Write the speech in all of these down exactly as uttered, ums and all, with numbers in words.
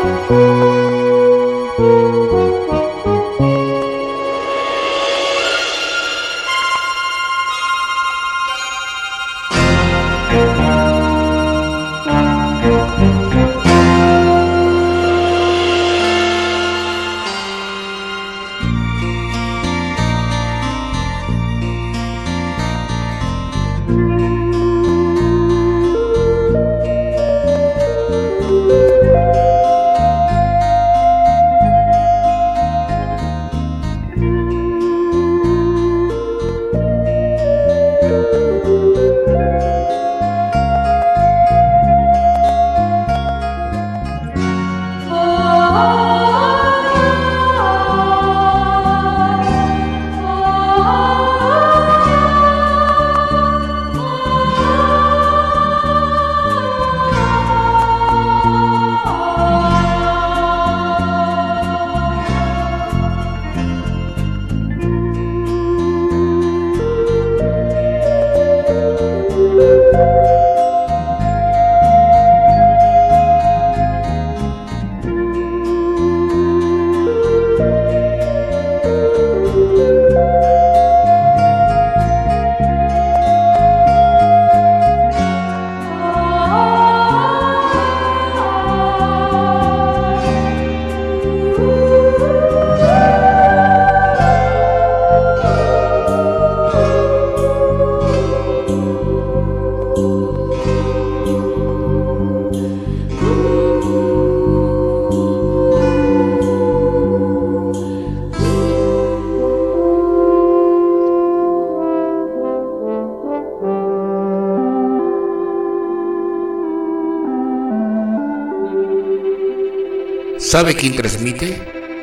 ¿Sabe quién transmite?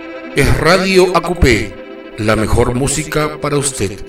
Es Radio A Q P, la mejor música para usted.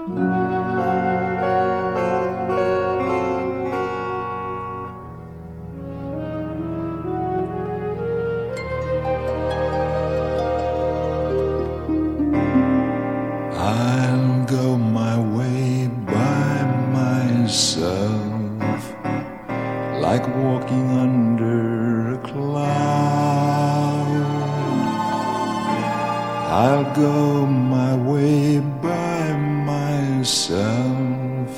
I'll go my way by myself, like walking under a cloud. I'll go my way by myself,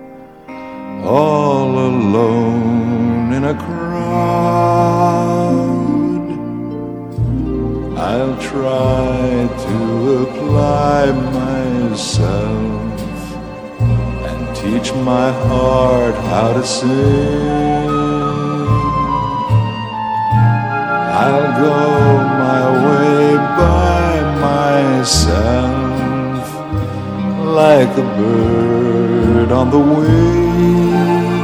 all alone in a crowd. I'll try to apply myself and teach my heart how to sing. I'll go my way by myself, like a bird on the wing.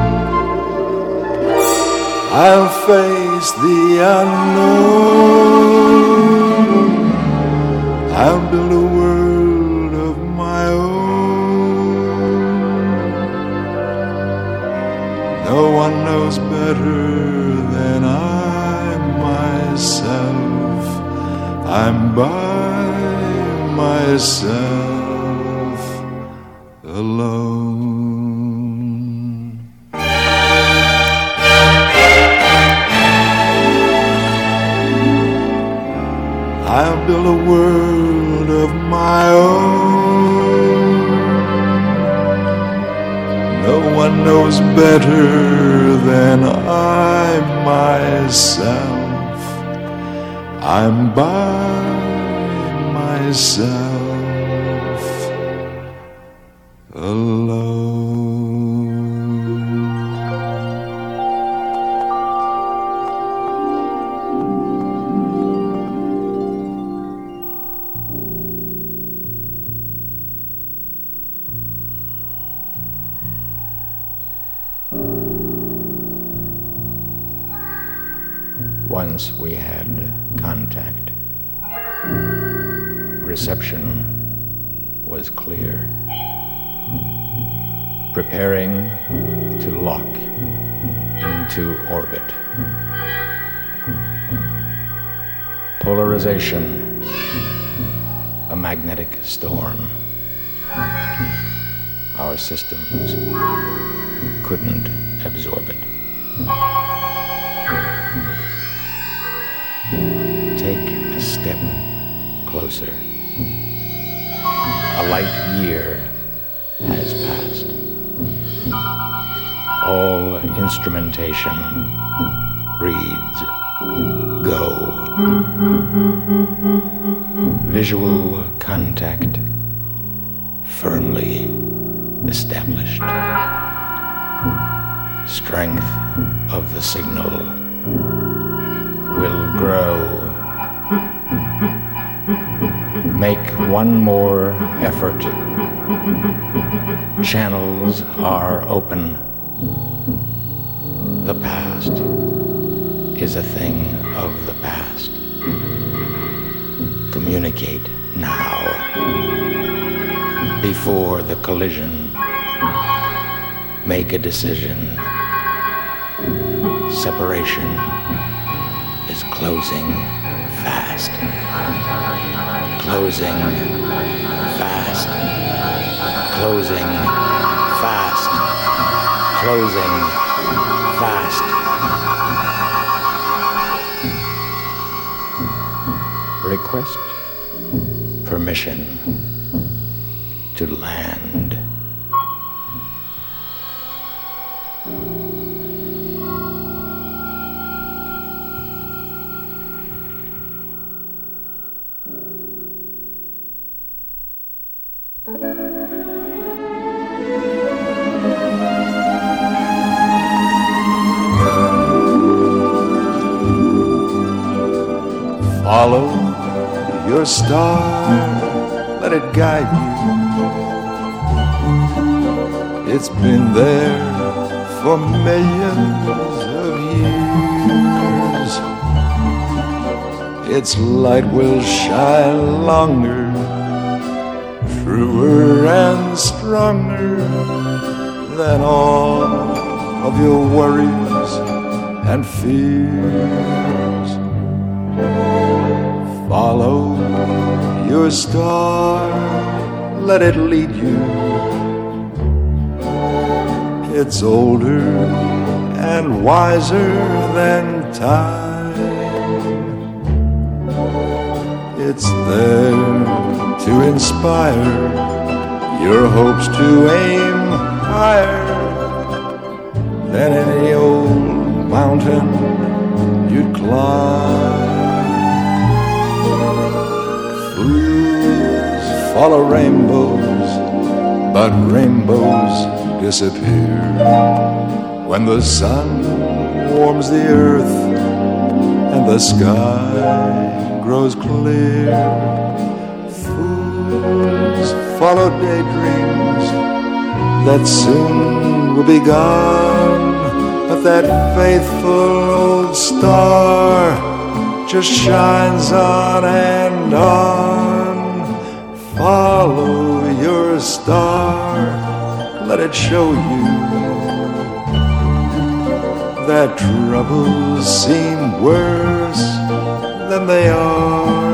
I'll face the unknown. I'll build a world of my own. No one knows better than I myself. I'm by myself alone. I'll build a world of my own. No one knows better than I myself. I'm by myself alone. Once we had contact. Reception was clear. Preparing to lock into orbit. Polarization, a magnetic storm. Our systems couldn't absorb it. Take a step closer. A light year has passed. All instrumentation reads go. Visual contact firmly established. Strength of the signal will grow. Make one more effort. Channels are open. The past is a thing of the past. Communicate now, before the collision. Make a decision. Separation is closing fast. Closing fast. Closing fast. Closing fast. Request permission to land. Follow your star, let it guide you. It's been there for millions of years. Its light will shine longer, truer and stronger than all of your worries and fears. Follow your star, let it lead you. It's older and wiser than time. It's there to inspire your hopes to aim higher than any old mountain you'd climb. Fools follow rainbows, but rainbows disappear when the sun warms the earth and the sky grows clear. Fools follow daydreams that soon will be gone, but that faithful old star just shines on and on. Follow your star, let it show you that troubles seem worse than they are.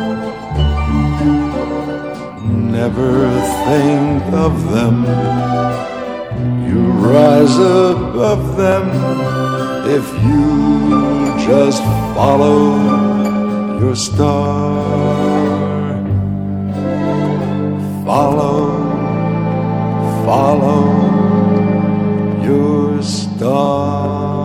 Never think of them, you rise above them if you just follow your star. Follow, follow your star.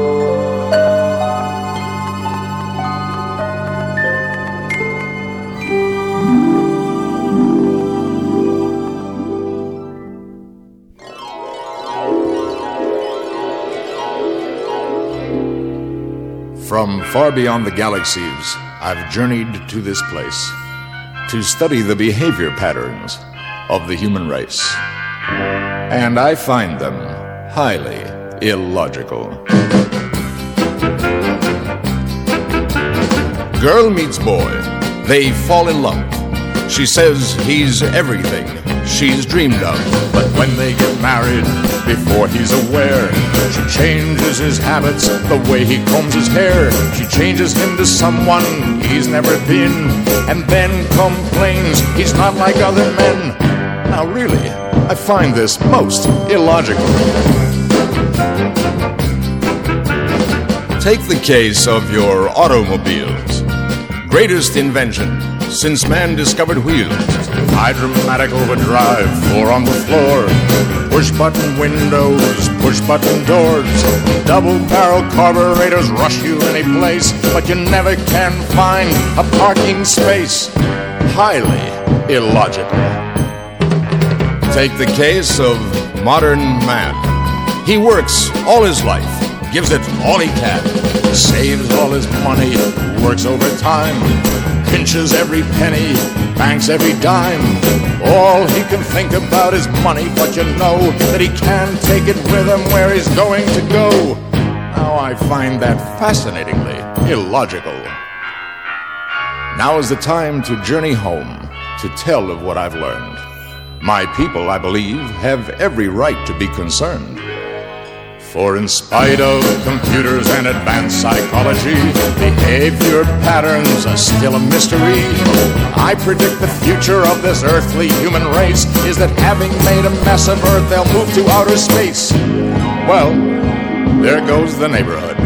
From far beyond the galaxies, I've journeyed to this place to study the behavior patterns of the human race. And I find them highly illogical. Girl meets boy. They fall in love. She says he's everything she's dreamed of. But when they get married, before he's aware, she changes his habits, the way he combs his hair. She changes him to someone he's never been, and then complains he's not like other men. Now really, I find this most illogical. Take the case of your automobiles. Greatest invention since man discovered wheels. Hydromatic overdrive, four on the floor, push-button windows, push-button doors, double-barrel carburetors rush you any place, but you never can find a parking space. Highly illogical. Take the case of modern man. He works all his life, gives it all he can, saves all his money, works overtime, pinches every penny, banks every dime. All he can think about is money, but you know that he can't take it with him where he's going to go. Now I find that fascinatingly illogical. Now is the time to journey home, to tell of what I've learned. My people, I believe, have every right to be concerned. For in spite of computers and advanced psychology, behavior patterns are still a mystery. I predict the future of this earthly human race is that having made a mess of Earth, they'll move to outer space. Well, there goes the neighborhood.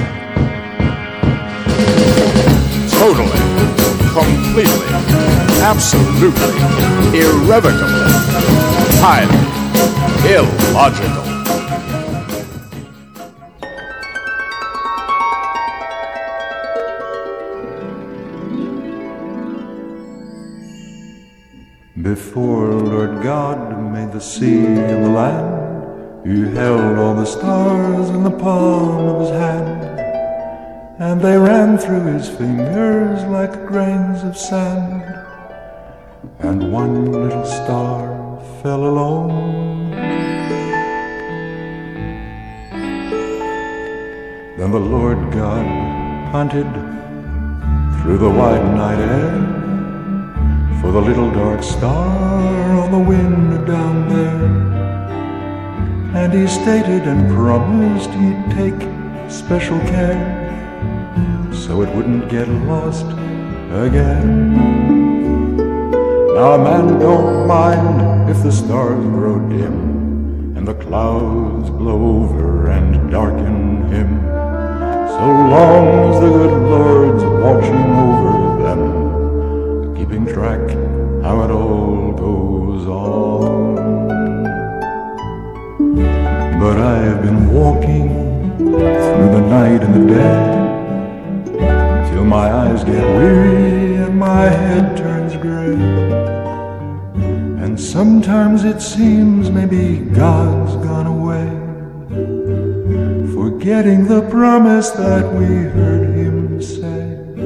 Totally, completely, absolutely, irrevocably, highly illogical. Before Lord God made the sea and the land, He held all the stars in the palm of His hand, and they ran through His fingers like grains of sand, and one little star fell alone. Then the Lord God hunted through the wide night air for the little dark star on the wind down there. and he stated and promised he'd take special care so it wouldn't get lost again. Now a man don't mind if the stars grow dim and the clouds blow over and darken him, so long as the good Lord's watching over them, keeping track how it all goes on. But I have been walking through the night and the day till my eyes get weary and my head turns gray, and sometimes it seems maybe God's gone away, forgetting the promise that we heard him say.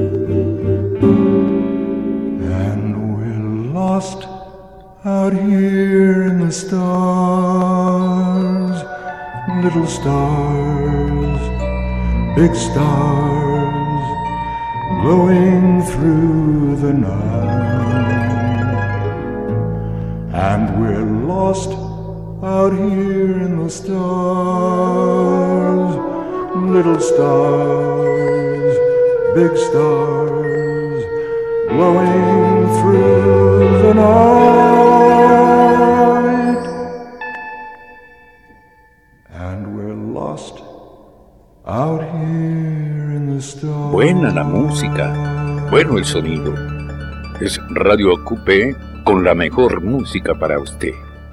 And we're lost out here in the stars, little stars, big stars, glowing through the night. And we're lost out here in the stars, little stars, big stars, glowing through the night. And we're lost out here in the stars. Buena la música, bueno el sonido. Es Radio A Q P con la mejor música para usted.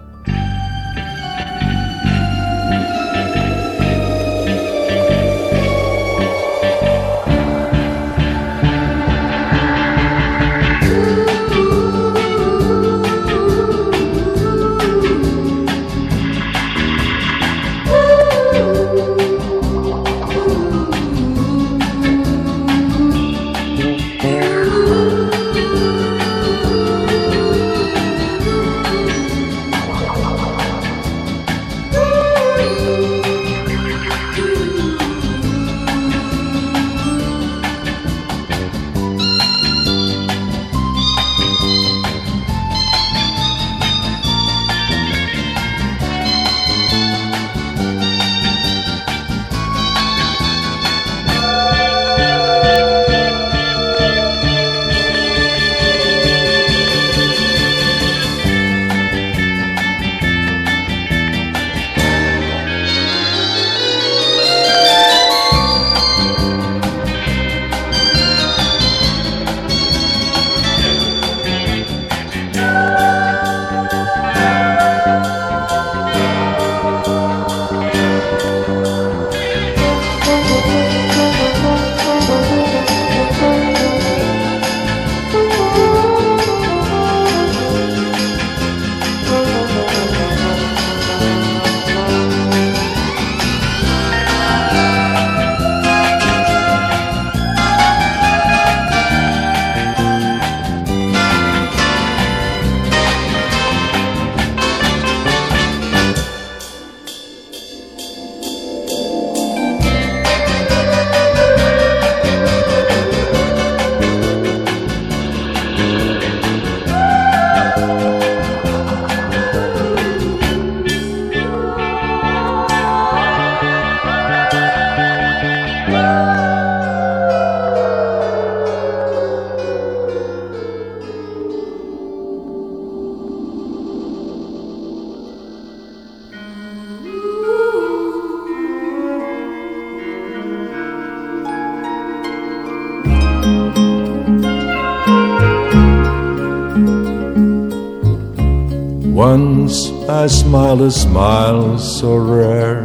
Once I smiled a smile so rare,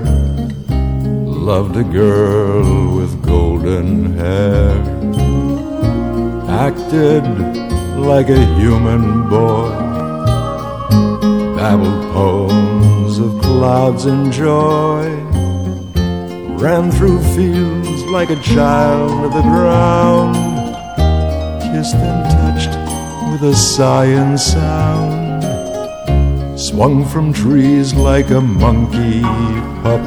loved a girl with golden hair, acted like a human boy, babbled poems of clouds and joy, ran through fields like a child of the ground, kissed and touched with a sigh and sound, swung from trees like a monkey pup,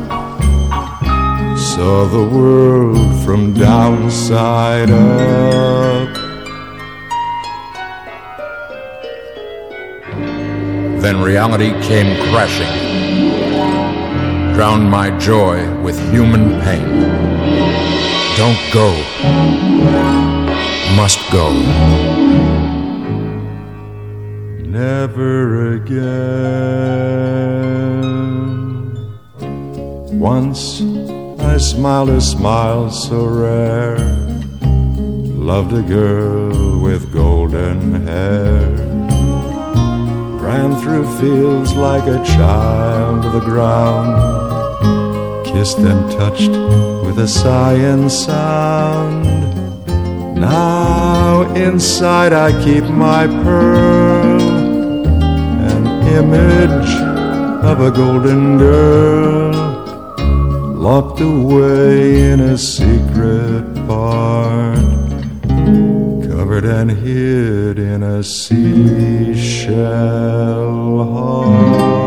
saw the world from downside up. Then reality came crashing. drown my joy with human pain. Don't go, must go. Never again. Once I smiled a smile so rare, loved a girl with golden hair, ran through fields like a child to the ground, kissed and touched with a sigh and sound. Now inside I keep my pearl, an image of a golden girl, locked away in a secret part, covered and hid in a seashell heart.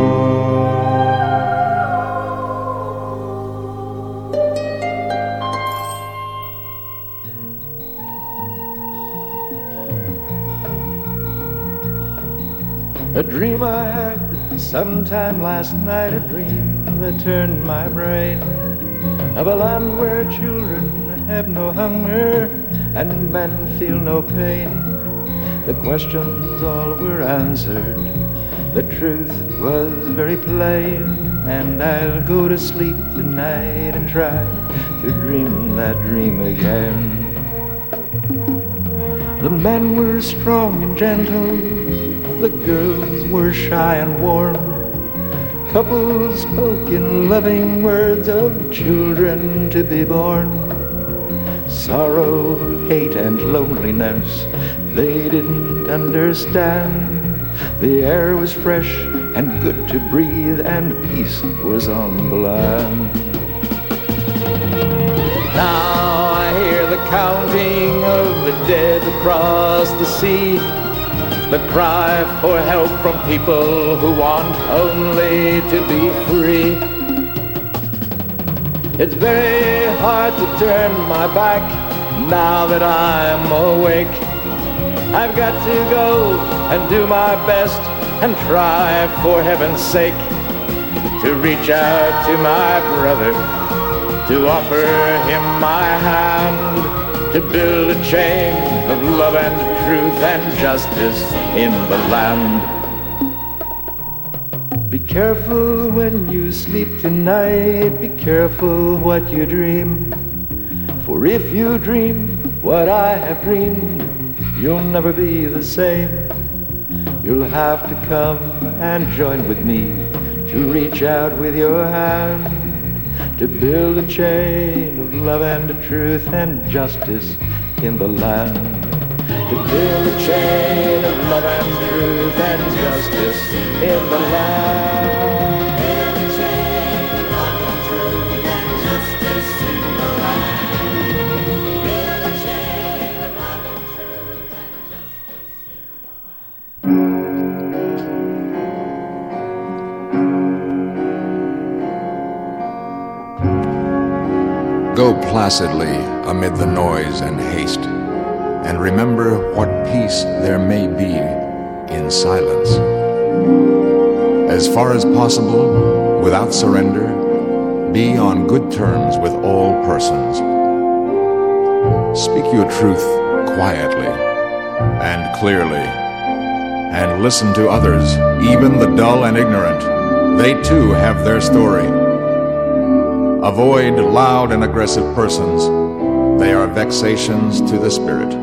A dream I had sometime last night, a dream that turned my brain, of a land where children have no hunger and men feel no pain. The questions all were answered, the truth was very plain, and I'll go to sleep tonight and try to dream that dream again. The men were strong and gentle, the girls were shy and warm. Couples spoke in loving words of children to be born. Sorrow, hate, and loneliness they didn't understand. The air was fresh and good to breathe, and peace was on the land. Now I hear the counting of the dead across the sea, the cry for help from people who want only to be free. It's very hard to turn my back now that I'm awake. I've got to go and do my best and try for heaven's sake to reach out to my brother, to offer him my hand, to build a chain of love and truth and justice in the land. Be careful when you sleep tonight, be careful what you dream, for if you dream what I have dreamed, you'll never be the same. You'll have to come and join with me to reach out with your hand, to build a chain of love and truth and justice in the land. To build a chain of love and truth and justice in the land. Build a chain of love and truth and justice in the land. Build a chain of love and truth and justice in the land. Go placidly amid the noise and haste, and remember what peace there may be in silence. As far as possible, without surrender, be on good terms with all persons. Speak your truth quietly and clearly, and listen to others, even the dull and ignorant. They too have their story. Avoid loud and aggressive persons. They are vexations to the spirit.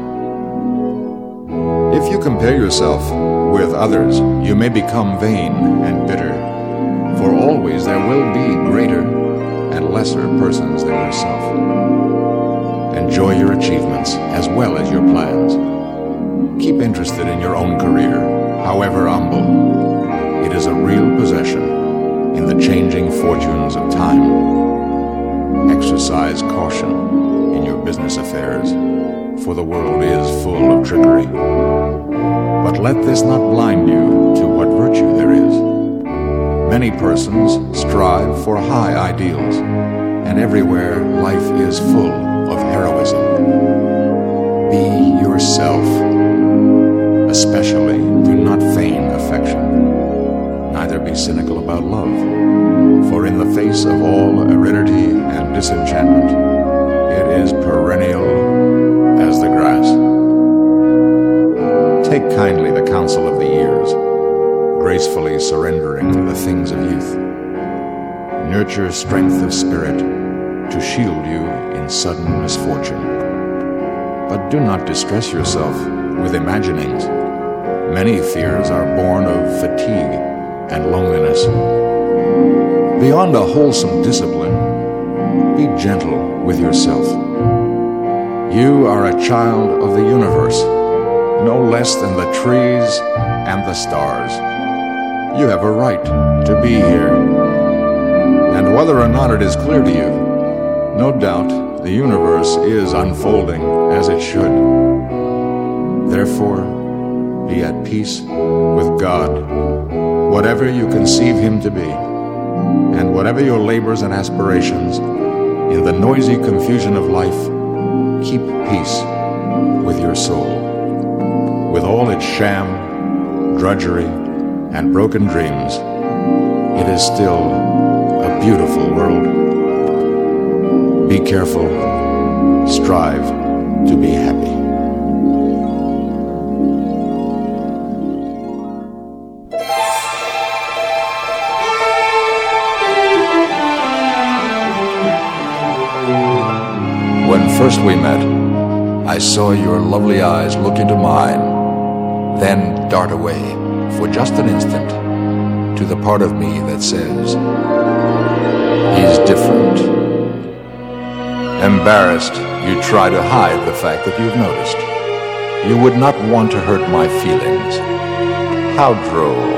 If you compare yourself with others, you may become vain and bitter, for always there will be greater and lesser persons than yourself. Enjoy your achievements as well as your plans. Keep interested in your own career, however humble. It is a real possession in the changing fortunes of time. Exercise caution in your business affairs, for the world is full of trickery. But let this not blind you to what virtue there is. Many persons strive for high ideals, and everywhere life is full of heroism. Be yourself. Especially, do not feign affection. Neither be cynical about love. For in the face of all aridity and disenchantment, it is perennial as the grass. Take kindly the counsel of the years, gracefully surrendering the things of youth. Nurture strength of spirit to shield you in sudden misfortune. But do not distress yourself with imaginings. Many fears are born of fatigue and loneliness. Beyond a wholesome discipline, be gentle with yourself. You are a child of the universe, no less than the trees and the stars. You have a right to be here. And whether or not it is clear to you, no doubt the universe is unfolding as it should. Therefore, be at peace with God, whatever you conceive Him to be, and whatever your labors and aspirations, in the noisy confusion of life, keep peace with your soul. With all its sham, drudgery, and broken dreams, it is still a beautiful world. Be careful, strive to be happy. When first we met, I saw your lovely eyes look into mine, then dart away for just an instant to the part of me that says, he's different. Embarrassed, you try to hide the fact that you've noticed. You would not want to hurt my feelings. How droll.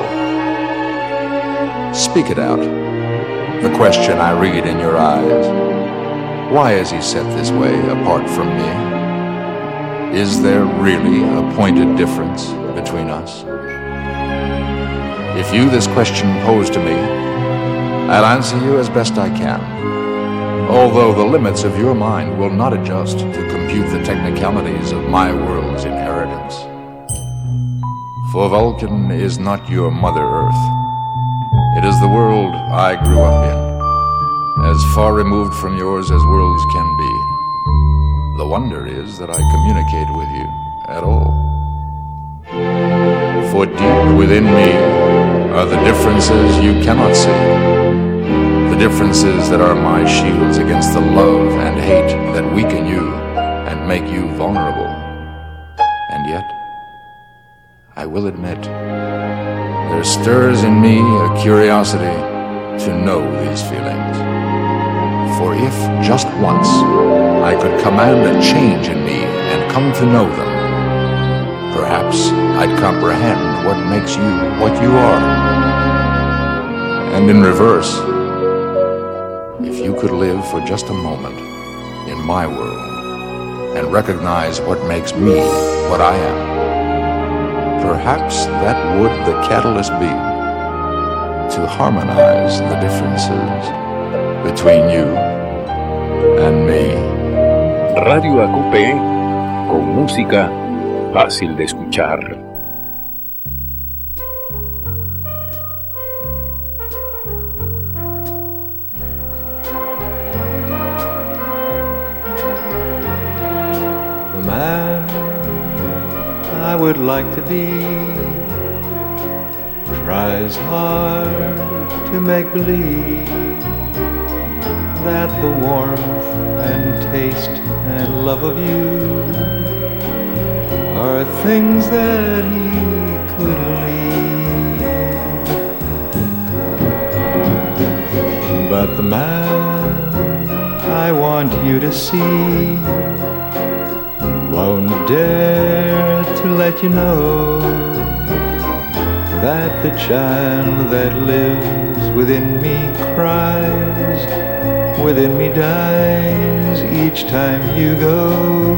Speak it out, the question I read in your eyes. Why is he set this way apart from me? Is there really a pointed difference between us? If you this question pose to me, I'll answer you as best I can, although the limits of your mind will not adjust to compute the technicalities of my world's inheritance. For Vulcan is not your Mother Earth. It is the world I grew up in, as far removed from yours as worlds can be. The wonder is that I communicate with you at all. For deep within me are the differences you cannot see, the differences that are my shields against the love and hate that weaken you and make you vulnerable. And yet, I will admit, there stirs in me a curiosity to know these feelings. For if just once I could command a change in me and come to know them, perhaps I'd comprehend what makes you what you are. And in reverse, if you could live for just a moment in my world and recognize what makes me what I am, perhaps that would the catalyst be to harmonize the differences between you and me. Radio A Q P, con música fácil de escuchar. The man I would like to be tries hard to make believe that the warmth and taste and love of you are things that he could leave. But the man I want you to see won't dare to let you know that the child that lives within me cries, within me dies each time you go.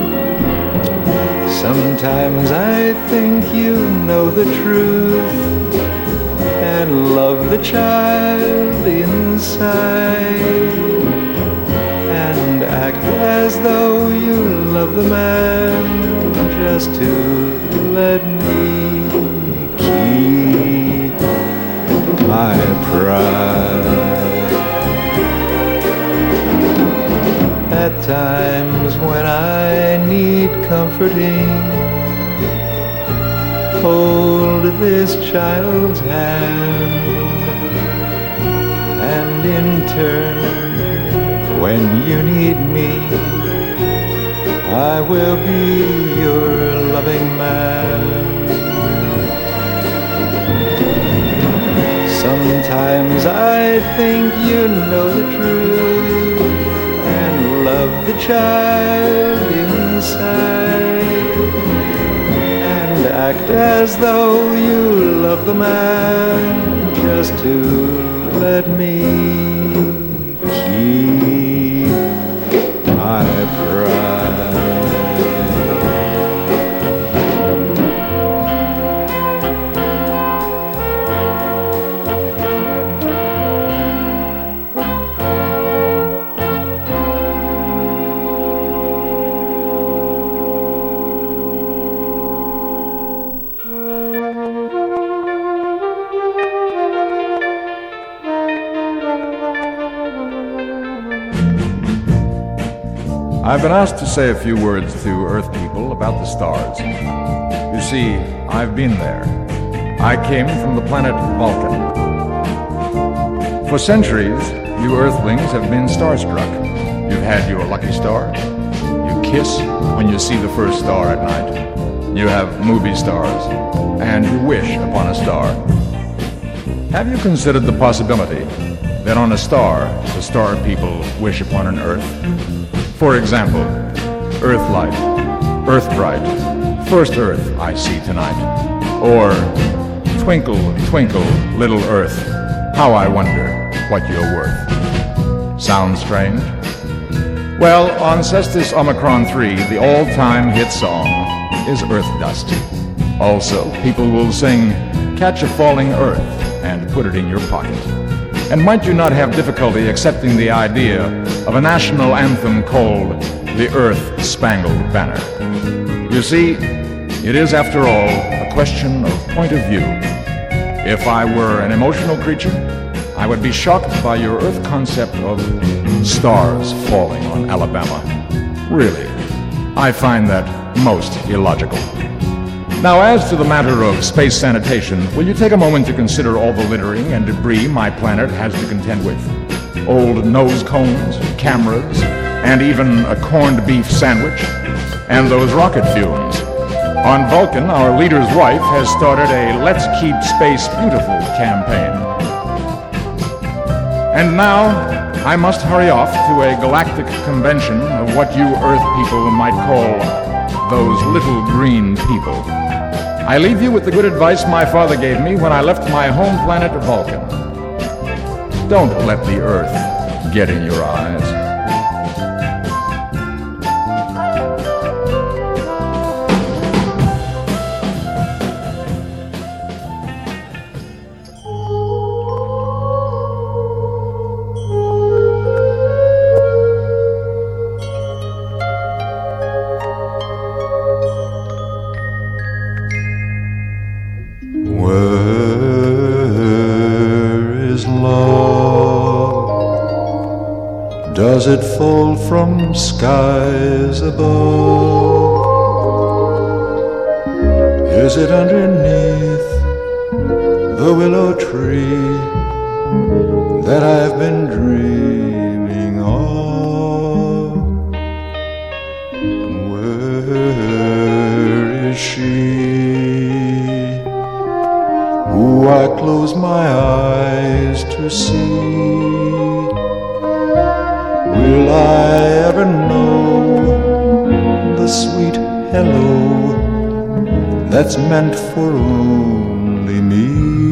Sometimes I think you know the truth and love the child inside, and act as though you love the man just to let me keep my pride. hold this child's hand, and in turn, when you need me, I will be your loving man. Sometimes I think you know the truth and love the child inside, and act as though you love the man, just to let me keep my pride. I've been asked to say a few words to Earth people about the stars. You see, I've been there. I came from the planet Vulcan. For centuries, you Earthlings have been starstruck. You've had your lucky star. You kiss when you see the first star at night. You have movie stars, and you wish upon a star. Have you considered the possibility that on a star, the star people wish upon an Earth? For example, Earthlight, Earthbright, First Earth I see tonight. Or, Twinkle, twinkle, little Earth, how I wonder what you're worth. Sounds strange? Well, on Cestus Omicron three, the all-time hit song is Earth Dust. Also, people will sing Catch a Falling Earth and put it in your pocket. And might you not have difficulty accepting the idea of a national anthem called the Earth-Spangled Banner? You see, it is, after all, a question of point of view. If I were an emotional creature, I would be shocked by your Earth concept of stars falling on Alabama. Really, I find that most illogical. Now, as to the matter of space sanitation, will you take a moment to consider all the littering and debris my planet has to contend with? Old nose cones, cameras, and even a corned beef sandwich, and those rocket fumes. On Vulcan, our leader's wife has started a Let's Keep Space Beautiful campaign. And now, I must hurry off to a galactic convention of what you Earth people might call those little green people. I leave you with the good advice my father gave me when I left my home planet Vulcan. Don't let the Earth get in your eyes. Does it fall from skies above? Is it underneath the willow tree that I've been dreaming of? Where is she who I close my eyes to see? Will I ever know the sweet hello that's meant for only me?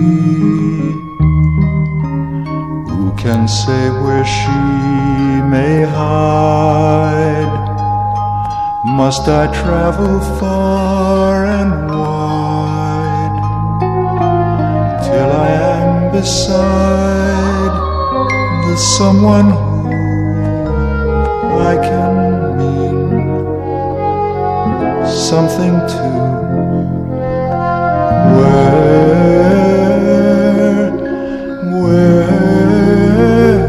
Who can say where she may hide? Must I travel far and wide till I am beside the someone who I can mean something to? Where, where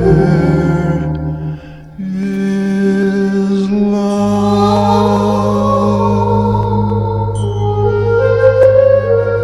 is love?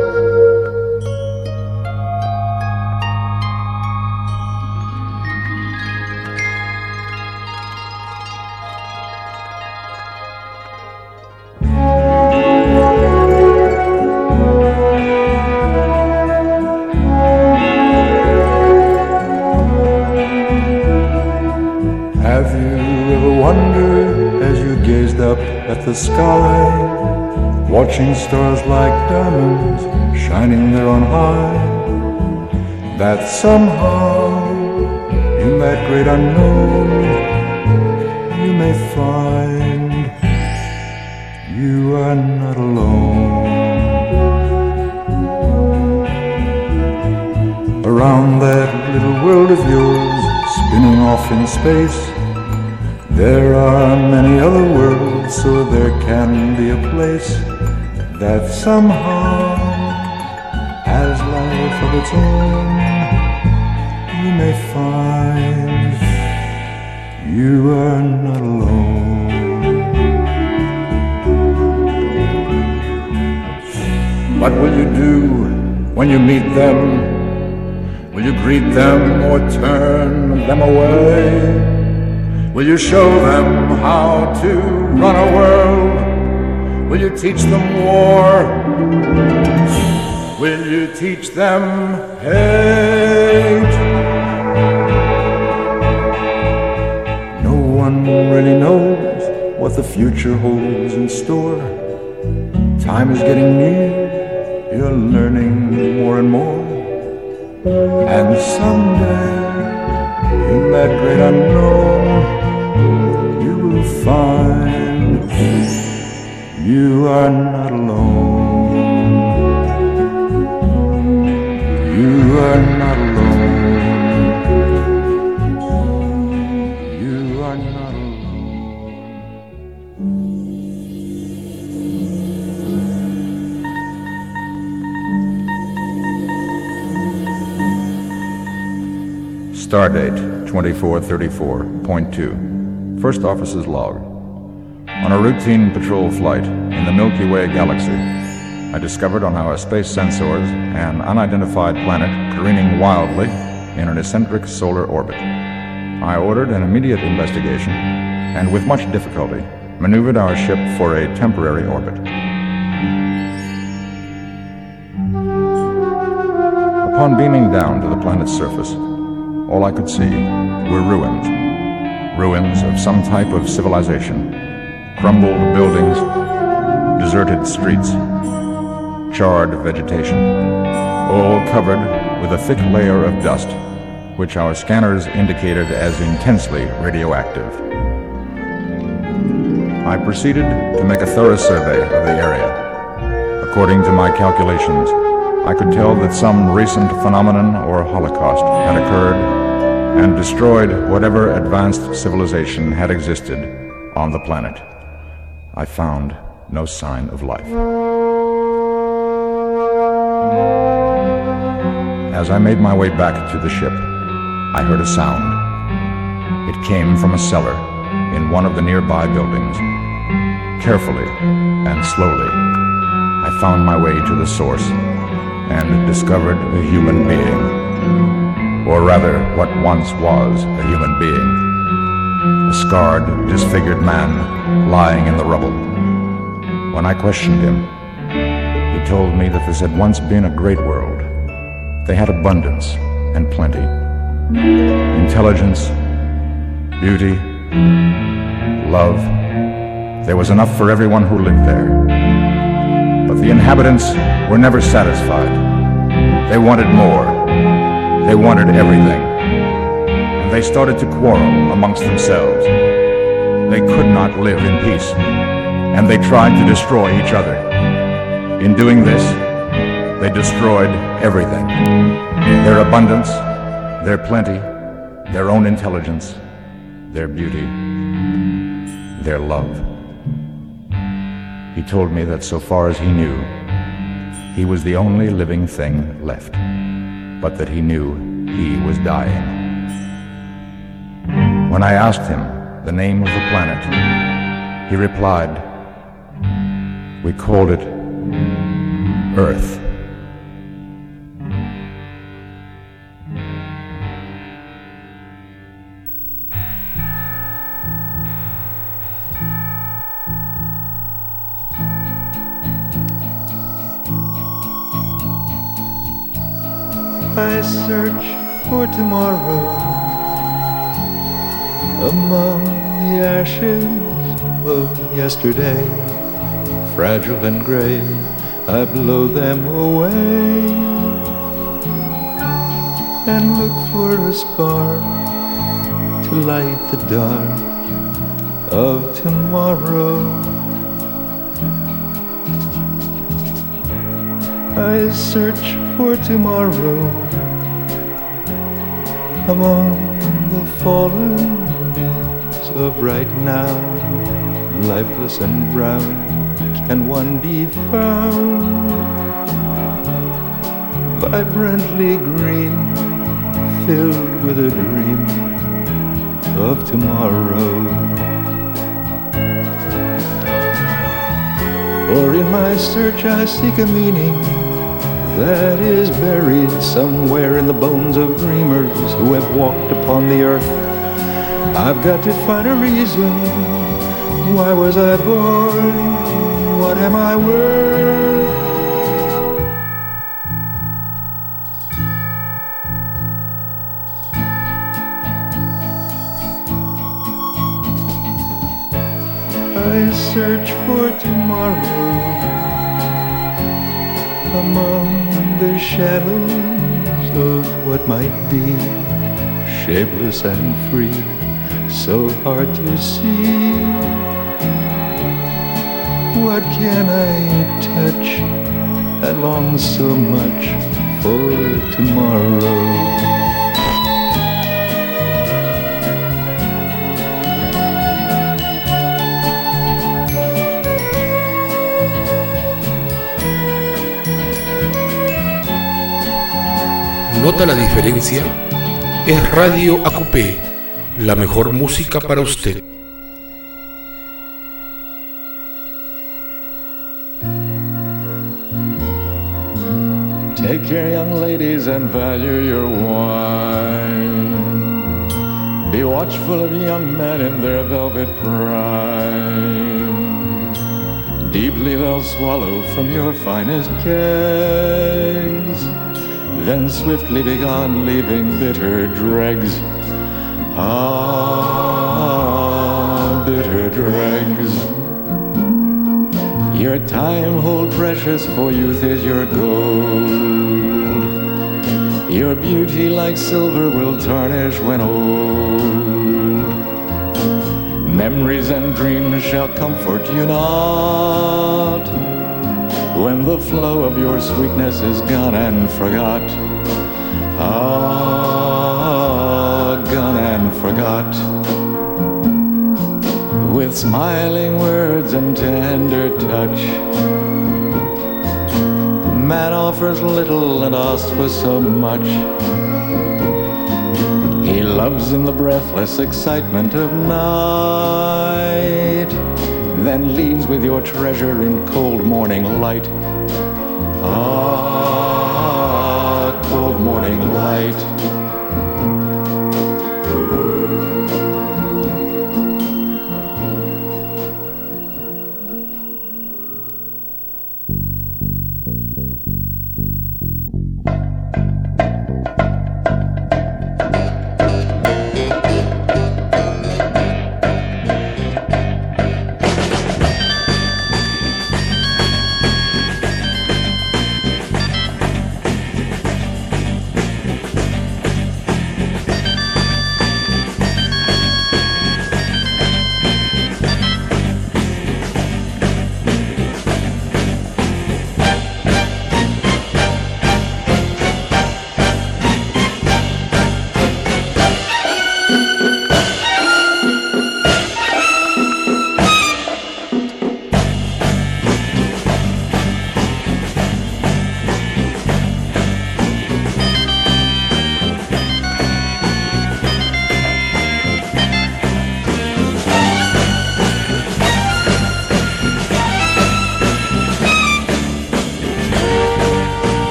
gazed up at the sky, watching stars like diamonds shining there on high, that somehow in that great unknown you may find you are not alone. Around that little world of yours, spinning off in space, there are many other worlds, so there can be a place that somehow has life of its own. You may find you are not alone. What will you do when you meet them? Will you greet them or turn them away? Will you show them how to run a world? Will you teach them war? Will you teach them hate? No one really knows what the future holds in store. Time is getting near, you're learning more and more. And someday, in that great unknown, you will find you are not alone. You are not alone. You are not Stardate twenty-four thirty-four point two. First Officer's Log. On a routine patrol flight in the Milky Way galaxy, I discovered on our space sensors an unidentified planet careening wildly in an eccentric solar orbit. I ordered an immediate investigation and with much difficulty maneuvered our ship for a temporary orbit. Upon beaming down to the planet's surface, all I could see were ruins. Ruins of some type of civilization. Crumbled buildings, deserted streets, charred vegetation, all covered with a thick layer of dust, which our scanners indicated as intensely radioactive. I proceeded to make a thorough survey of the area. According to my calculations, I could tell that some recent phenomenon or holocaust had occurred and destroyed whatever advanced civilization had existed on the planet. I found no sign of life. As I made my way back to the ship, I heard a sound. It came from a cellar in one of the nearby buildings. Carefully and slowly, I found my way to the source and discovered a human being, or rather what once was a human being. A scarred, disfigured man lying in the rubble. When I questioned him, he told me that this had once been a great world. They had abundance and plenty, intelligence, beauty, love. There was enough for everyone who lived there. But the inhabitants were never satisfied. They wanted more. They wanted everything. And they started to quarrel amongst themselves. They could not live in peace, and they tried to destroy each other. In doing this, they destroyed everything. Their abundance, their plenty, their own intelligence, their beauty, their love. He told me that so far as he knew, he was the only living thing left, but that he knew he was dying. When I asked him the name of the planet, he replied, "We called it Earth." I search for tomorrow among the ashes of yesterday, fragile and gray, I blow them away and look for a spark to light the dark of tomorrow. I search for tomorrow among the fallen leaves of right now, lifeless and brown. Can one be found vibrantly green, filled with a dream of tomorrow? For in my search I seek a meaning that is buried somewhere in the bones of dreamers who have walked upon the earth. I've got to find a reason. Why was I born? What am I worth? I search for tomorrow among the shadows of what might be, shapeless and free, so hard to see. What can I touch? I long so much for tomorrow. ¿Nota la diferencia? Es Radio A Q P, la mejor música para usted. Take care, young ladies, and value your wine. Be watchful of young men in their velvet prime. Deeply they'll swallow from your finest kegs, then swiftly be gone, leaving bitter dregs. Ah, bitter dregs. Your time, hold precious, for youth is your gold. Your beauty like silver will tarnish when old. Memories and dreams shall comfort you not when the flow of your sweetness is gone and forgot. Ah, gone and forgot. With smiling words and tender touch, man offers little and asks for so much. He loves in the breathless excitement of night, then leaves with your treasure in cold morning light. Ah, cold morning light.